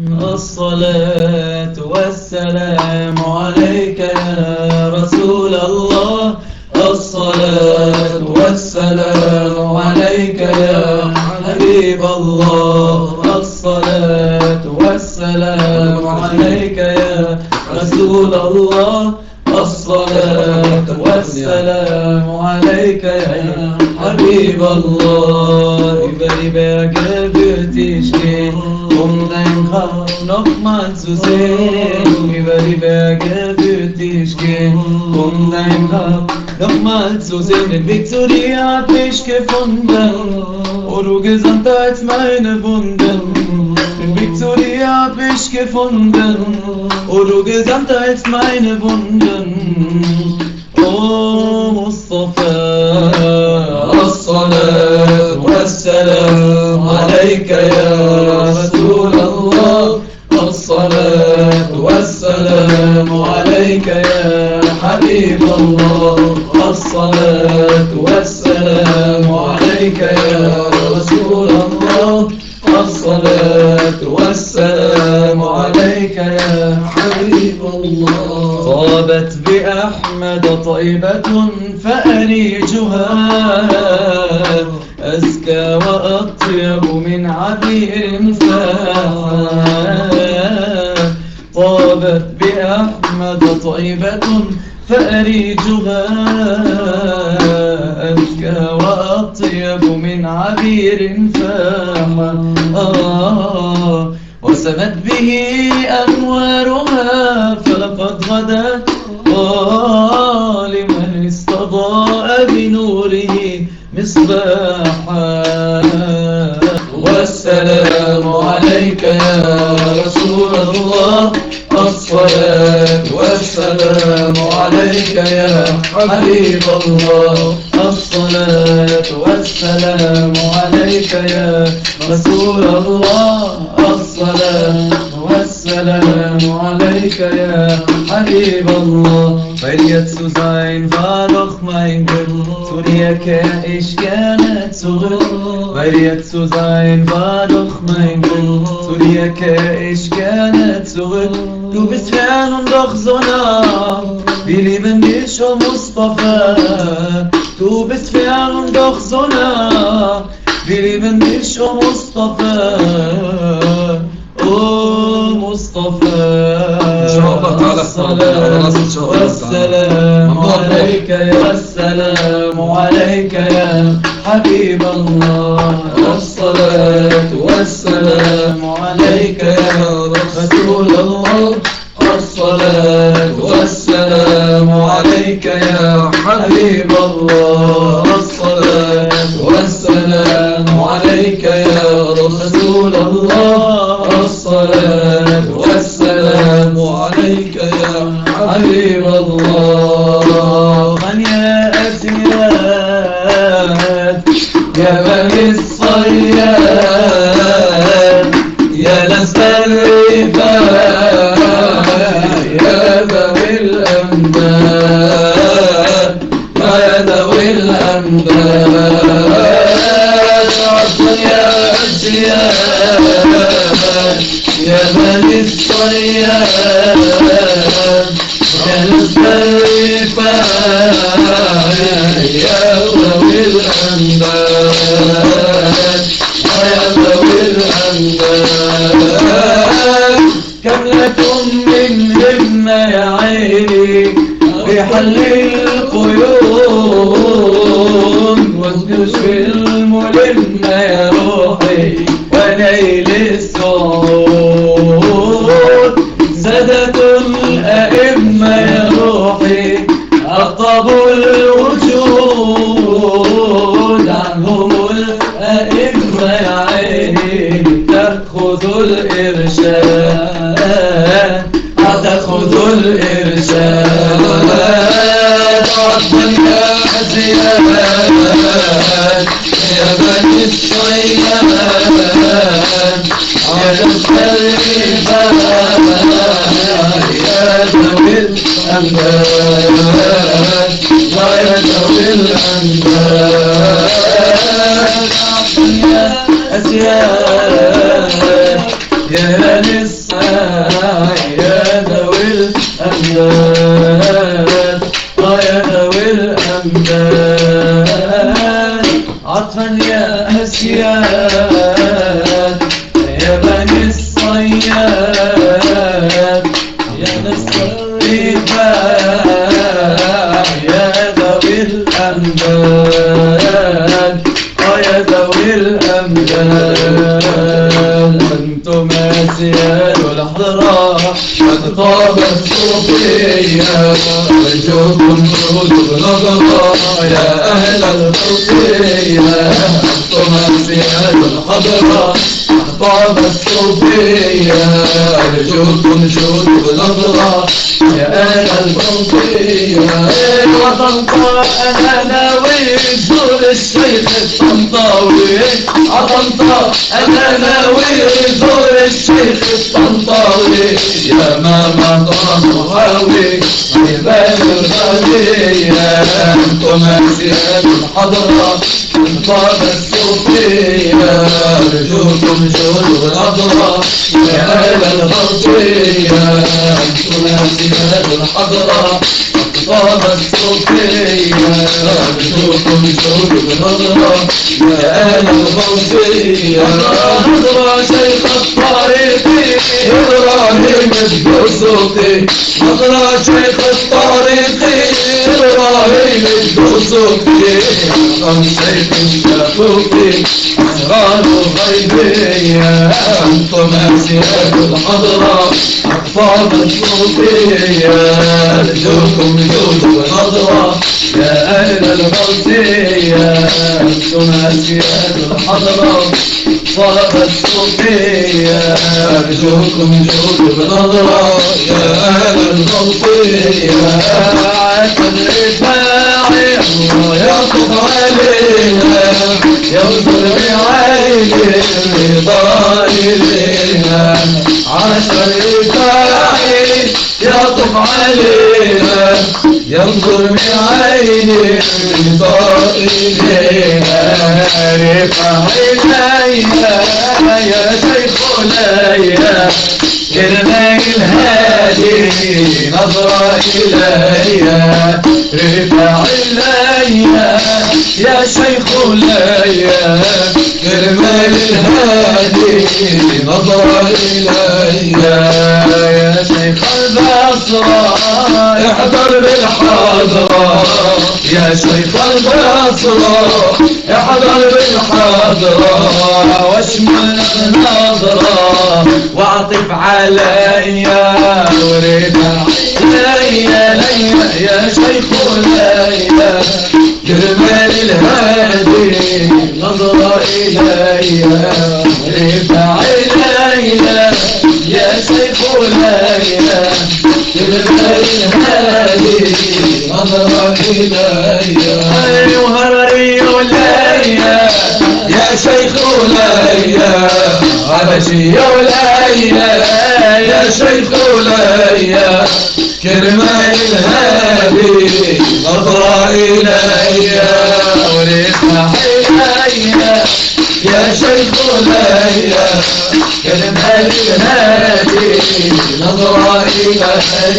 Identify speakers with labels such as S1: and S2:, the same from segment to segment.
S1: الصلاة والسلام عليك يا رسول الله. الصلاة والسلام عليك يا حبيب الله. الصلاة والسلام عليك يا رسول الله. الصلاة والسلام عليك يا حبيب Allah. Über die Berge wird ich gehen, dein Grab nochmal zu sehen. Über die Berge wird ich gehen, dein Grab nochmal zu sehen. Den Weg zu dir hab ich gefunden, oh du Gesandter als meine Wunden. Den Weg zu dir hab ich gefunden, oh du Gesandter als meine Wunden. Oh Mustafa, الصلاة والسلام عليك يا رسول الله. الصلاة والسلام عليك يا حبيب الله. الصلاة والسلام عليك يا رسول الله. الصلاة والسلام عليك يا حبيب الله. طابت بأحمد طيبة فأريجها أزكى وأطيب من عبير فاحا. طابت بأحمد طيبة فأريجها أزكى وأطيب من عبير فاحا. وسمت به أنوارها فلقد غدت لمن استضاء بنوره مصباحا. والسلام عليك يا رسول الله. الصلاة والسلام عليك يا حبيب الله. الصلاة والسلام عليك يا رسول الله. الصلاة والسلام عليك ya Habib Allah. Weil jetzt zu sein war doch mein Glück, zu dir kehr ich gerne zurück. Weil jetzt zu sein war doch mein Glück, zu dir kehr ich gerne zurück. Du bist fern und doch so nah, wir lieben dich, oh Mustafa. Du bist fern und doch so nah, wir lieben dich, oh Mustafa. Oh Mustafa. الصلاة والسلام عليك يا السلام عليك يا حبيب الله. الصلاة والسلام عليك يا رسول الله. الصلاة والسلام عليك يا حبيب الله. الصلاة والسلام عليك يا رسول الله. الصلاة والسلام عليك يا حبيب الله. من يا أسياد يا بني الصياد يا نسل الرفاق يا ذوي الأمداد يا ذوي الأمداد. يا أسياد يا بني الصياد يا نسل الرفاق يا ذوي الأمداد يا ذوي الأمداد. كم لكم من همة يا عيني بحل القيود وتشفي الملمة يا روحي ونيل السعود. سادة الأئمة يا روحي أطبوا الوجود عنهم الأئمة يا عيني تأخذ الإرشاد تأخذ الإرشاد. عفوا يا زياد يا بني الصياد يا نسل الرفاق يا ذوي الأمداد يا ذوي الأمداد. عفوا يا أسياد يا للسعي يا ذوي الأمجاد يا ذوي الأمجاد عطفا يا أسياد يا بني الصياد يا نسر الرفاع يا ذوي الأمجاد يا ذوي الأمجاد أنتم أسياد الحضرة قد طابت صوفية رجوكم جود بنظرة يا أهل الخلقية أنتم أسياد الحضرة قد طابت صوفية رجوكم جود بنظرة يا أهل الخلقية وطنطا أنا ناوي زور الشيخ الطنطاوي عطنطا أنا ناوي زور الشيخ الطنطاوي يا ماما طنطاوي عباد الغالية أنتم أسياد الحضرة طاب الصوفية رجوكم جود ونظرة يا أهل الغربية أنتم أسياد الحضرة طاب الصوفية رجوكم جود ونظرة يا أهل الغربية نظرة شيخ الطريق إبراهيم الدسوقي نظرة شيخ الطريق إبراهيم الدسوقي رقم شيخ الشافوقي أسرار غيبية أنتم أسياد الحضرة أطفال الصوفية أرجوكم جود ونظرة يا أهل الغوثية أنتم أسياد الحضرة أطفال الصوفية أرجوكم جود ونظرة يا أهل الغوثية عسل رفاعي الله يطف علينا يوصل بعيني الرضا إلينا عسل رفاعي يطف علينا ينظر بعيني الرضا إلينا رفاعي ليا يا شيخ ليا كرمي الهادي نظرة إليا رفاعي ليا يا شيخ ليا كرمي الهادي نظرة إليا يا شيخ البصرة احضر بالحاضرة يا شيخ البصرة احضر بالحاضرة واشمل النظرة واعطف عليا ورفاعي ليا يا شيخ ليا كرمال الهادي نظرة إليا رفاعي ليا يا شيخ ليا كرمال الهادي نظرة إليا أيها الري ليا يا شيخ ليا حبشي ليا يا شيخ ليا كرمال الهادي نظرة إليا ورفاعي ليا يا شيخ ليا كرمال الهادي نظرة إليا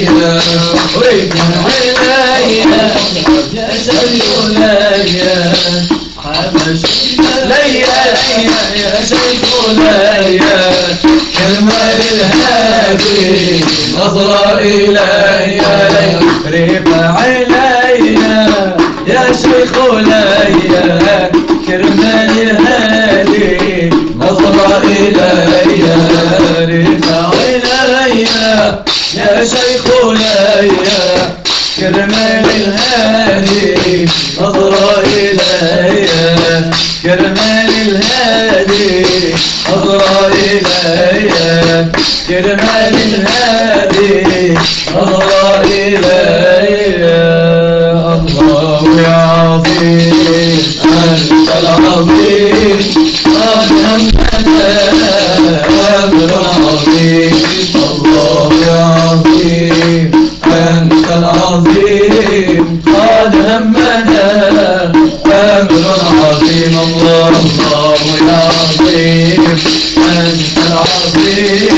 S1: ورفاعي ليا يا شيخ ليا حبشي ليا يا شيخ ليا كرمال الهادي نظرة إليا رفاعي ليا يا شيخ ليا كرمال الهادي نظرة إليا رفاعي ليا يا شيخ ليا كرمال الهادي نظرة إليا كرمال الهادي نظرة إليا كرمال الهادي نظرة إليا الله يا عظيم أنت العظيم قد همنا أمر عظيم الله يا عظيم أنت العظيم قد همنا أمر عظيم الله يا عظيم أنت العظيم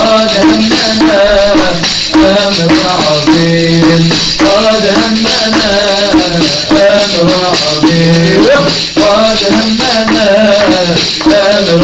S1: قد همنا أمر عظيم قد همنا أمر عظيم قد همنا أمر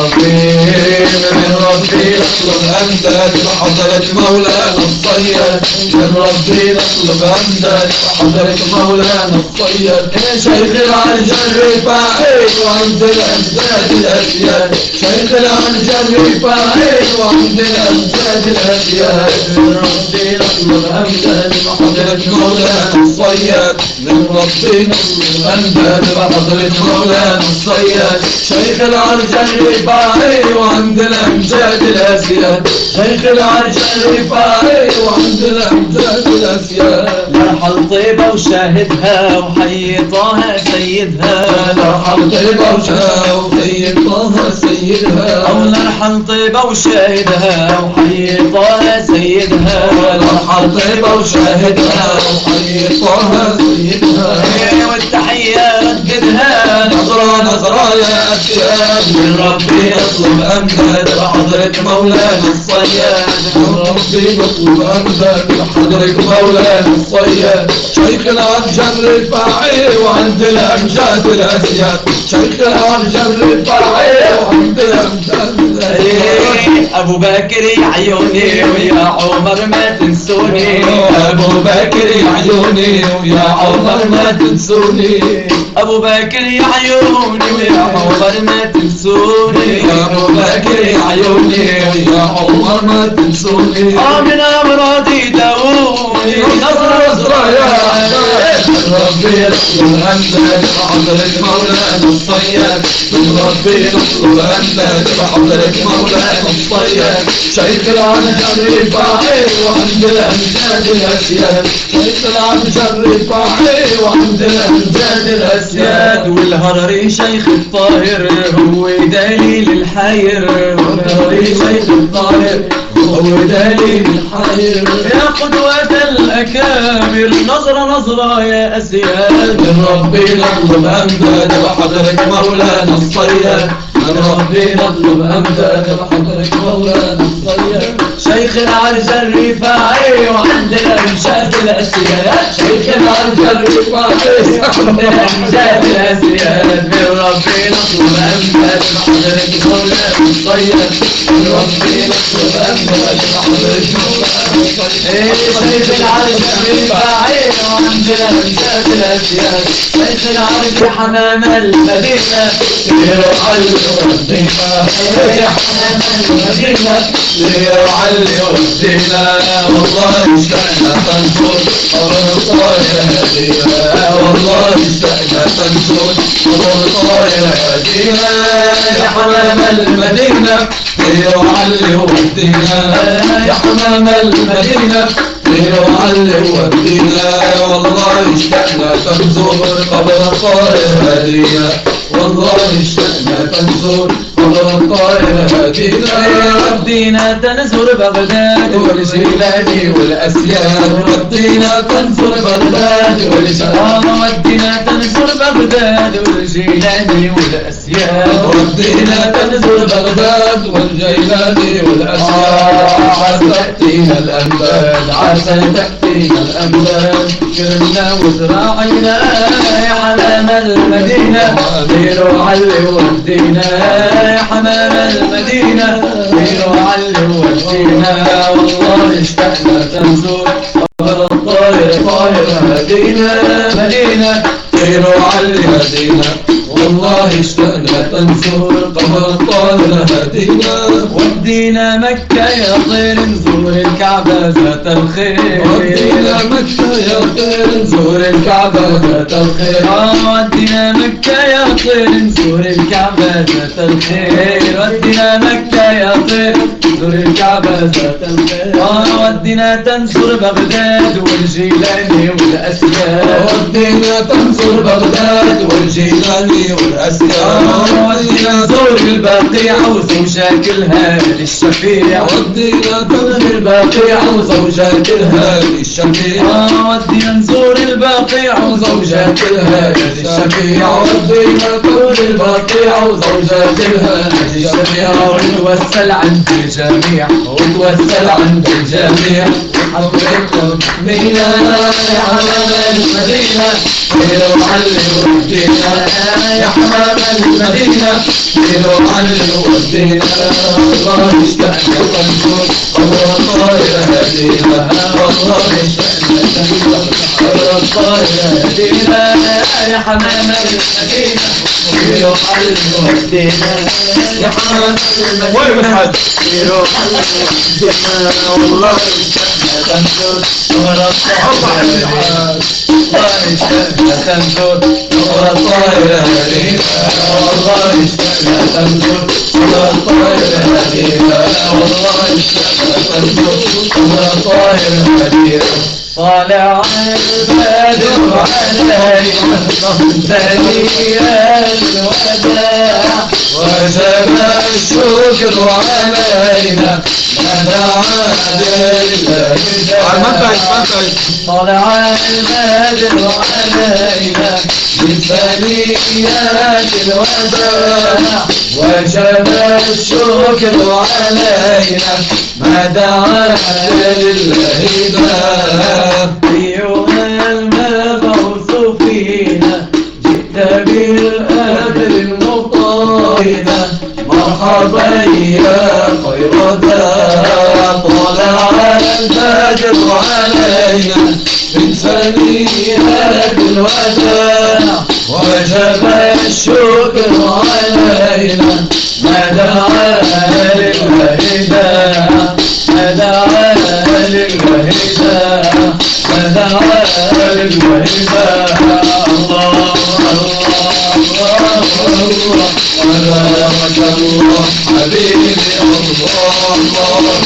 S1: عظيم من ربي نطلب أمداد بحضرة مولانا الصياد من ربي نطلب أمداد بحضرة مولانا الصياد شيخ العرج الرفاعي وعند الأمجاد الأسياد شيخ العرج الرفاعي وعند الأمجاد الأسياد من ربي نطلب أمداد بحضرة مولانا الصياد من ربي نطلب أمداد بحضرة مولانا الصياد شيخ العرج الرفاعي وعند الأمجاد الأسياد شيخ العرج الرفاعي وعند الأمجاد الأسياد
S2: مرحل طيبة وشاهدها وحي طه سيدها
S1: مرحل طيبة وشاهدها وحي طه سيدها
S2: مرحل طيبة وشاهدها وحي طه سيدها
S1: مرحل طيبة وشاهدها وحي طه سيدها
S2: والتحية رددها
S1: نظرة نظرة يا أسياد من ربي أطلب أمداد بحضرة مولانا الصياد من ربي بطلب أمداد بحضرة مولانا الصياد شيخ العرج الرفاعي وعند الأمجاد الأسياد شيخ العرج الرفاعي وعند الأمجاد الأسياد
S2: أبو بكر يا عيوني ويا عمر ما تنسوني
S1: أبو بكر يا عيوني ويا عمر ما تنسوني
S2: أبو بكر يا عيوني ويا عمر ما تنسوني
S1: أبو بكر يا عيوني ويا عمر ما تنسوني
S2: من أمراضي داووني
S1: نظرة نظرة يا ربي نطلب أمداد بحضرة مولانا الصياد من ربي نطلب أمداد بحضرة مولانا الصياد شيخ العرج الرفاعي وعند الأمجاد الأسياد شيخ العرج الرفاعي وعند الأمجاد الأسياد
S2: والهرري شيخ الطاهر هو دليل الحير
S1: والهرري شيخ الطاهر هو دليل الحير
S2: يا قدوة الأكابر نظرة نظرة يا أسياد
S1: من ربي نطلب أمداد بحضرة مولانا الصياد من ربي نطلب أمداد بحضرة مولانا الصياد
S2: شيخ العرج الرفاعي وعند الأمجاد الأسياد
S1: شيخ العرج الرفاعي
S2: وعند الأمجاد الأسياد من ربي نطلب أمداد بحضرة مولانا الصياد
S1: من ربي نطلب أمداد بحضرة مولانا الصياد
S2: شيخ العرج الرفاعي وعند الأمجاد الأسياد شيخ العرج حمام المدينة
S1: ليعلي ودينا يا حمام المدينة ليعلي ودينا والله اشتقنا تنزل والله هدينا والله اشتقنا تنزل والله هدينا يا حمام المدينة ليعلي ودينا يا حمام المدينة ليعلي ودينا والله اشتقنا تنزل قبر الطائر هدينا والله اشتقنا تنزل قبر الطائر هدينا
S2: ودينا تنزل بغداد
S1: والجيلاني والأسياد ودينا تنزل بغداد والجيلاني
S2: ودينا تنزل بغداد والجيلاني والأسياد
S1: ودينا تنزل بغداد والجيلاني والأسياد عسى تأتينا الأمداد عسى تأتينا الأمداد
S2: كرمنا وزراعينا يا حمام المدينة
S1: أمير علي ودينا
S2: يا حمام المدينة
S1: علي ودينا والله اشتقنا تنزل قبر الطائر طائر هدينا
S2: مدينة
S1: خير علي هدينا والله اشتقنا تنزل قبر الطائر هدينا
S2: ودينا مكة يا طير نزور الكعبة ذات الخير
S1: ودينا مكة يا طير نزور الكعبة ذات الخير
S2: ودينا مكة يا طير نزور الكعبة ذات الخير ودينا مكة يا طير نزور الكعبة ذات الخير ودينا تنصر بغداد والجيلاني والأسياد
S1: ودينا تنصر بغداد والجيلاني والأسياد
S2: ودينا نزور البقيع وزوجك الهادي الهادي الشفيع
S1: ودينا تنزور البقيع وزوجات الهادي الشفيع
S2: ودينا نزور البقيع
S1: وزوجات الهادي الشفيع ودينا تنزور البقيع وزوجات الهادي الشفيع
S2: ونتوسل عند الجميع
S1: ونتوسل عند الجميع حضرتكم مينا يا حمام المدينة لو علي ودينا يا حمام المدينة لو علي ودينا والله اشتقنا تنزور والله طاير هدينا والله اشتقنا تنزور والله طاير هدينا يا حمام المدينة لو علي ودينا يا حمام المدينة
S2: وين بنحد
S1: لو علي ودينا والله اشتقنا تنزور والله طاير اشتقنا تنزور والله طاير هدينا والله اشتقنا تنزور والله طاير هدينا والله اشتقنا تنزور والله طاير هدينا طالع البدر علينا ثنيا الوداع وجب الشكر علينا مدعا لله طلع البدر علينا بثنيات الوداع وجب الشكر علينا ما دعا لله في يوم المبعوث فينا جئت بالأجر المطاينة مرحبا يا خير دار طلع الفجر علينا من ثنيات الوداع وجب الشكر علينا ما دعا للهداع ما دعا للهداع ما دعا للهداع الله الله الله بارك الله حبيبي الله الله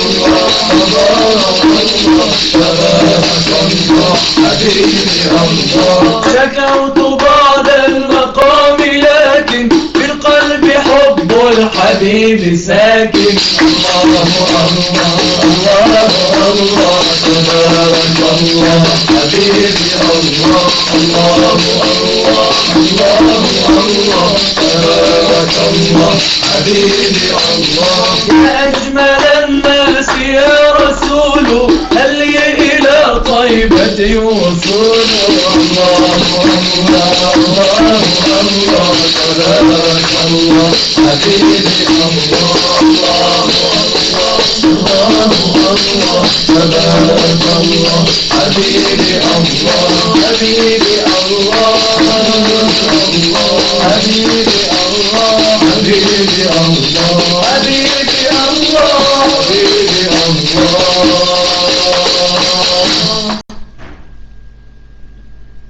S1: الله بارك الله حبيبي الله شكوت بعد المقام لكن في القلب حب الحبيب ساكن الله الله الله الله تبارك الله حبيبي الله الله الله الله الله تبارك الله حبيبي الله يا أجمل الناس يا رسول هل لي إلى طيبة وصول الله الله الله الله تبارك الله حبيبي الله الله الله الله تبارك الله حبيبي الله حبيبي الله حبيبي الله حبيبي الله حبيبي الله